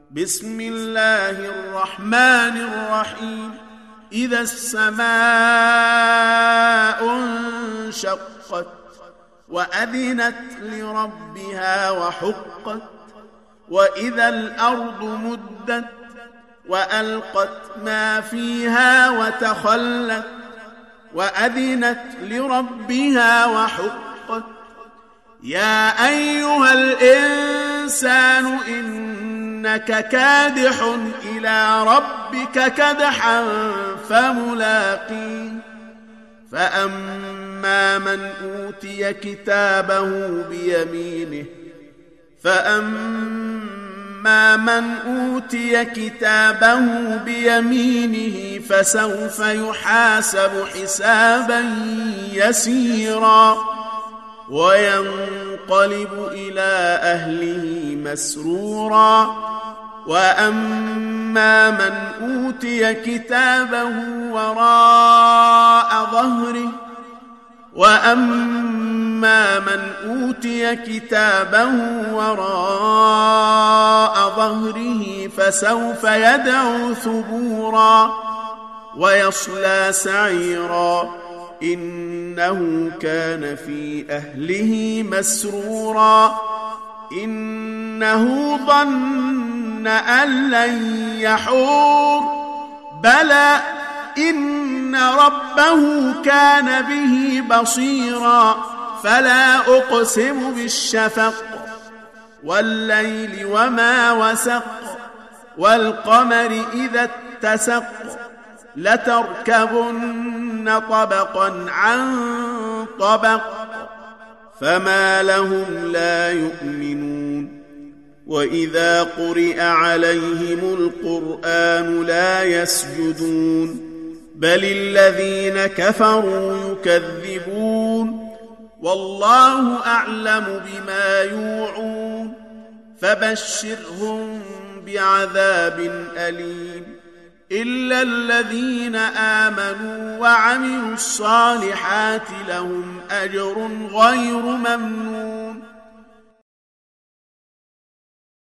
بسم الله الرحمن الرحيم إذا السماء انشقت وأذنت لربها وحقت وإذا الأرض مدت وألقت ما فيها وتخلت وأذنت لربها وحقت يا أيها الإنسان إنك كادح إلى ربك كدحا فملاقيه فأما من أوتي كتابه بيمينه فسوف يحاسب حسابا يسيرا وينقلب إلى أهله مسرورا وأما من أوتي كتابه وراء ظهره فسوف يدعو ثبورا ويصلى سعيرا إنه كان في أهله مسرورا إنه ظن أن لن يحور بلى إن ربه كان به بصيرا فلا أقسم بالشفق والليل وما وسق والقمر إذا اتسق لتركبن طبقا عن طبق فما لهم لا يؤمنون وإذا قرئ عليهم القرآن لا يسجدون بل الذين كفروا يكذبون والله أعلم بما يوعون فبشرهم بعذاب أليم إلا الذين آمنوا وعملوا الصالحات لهم أجر غير ممنون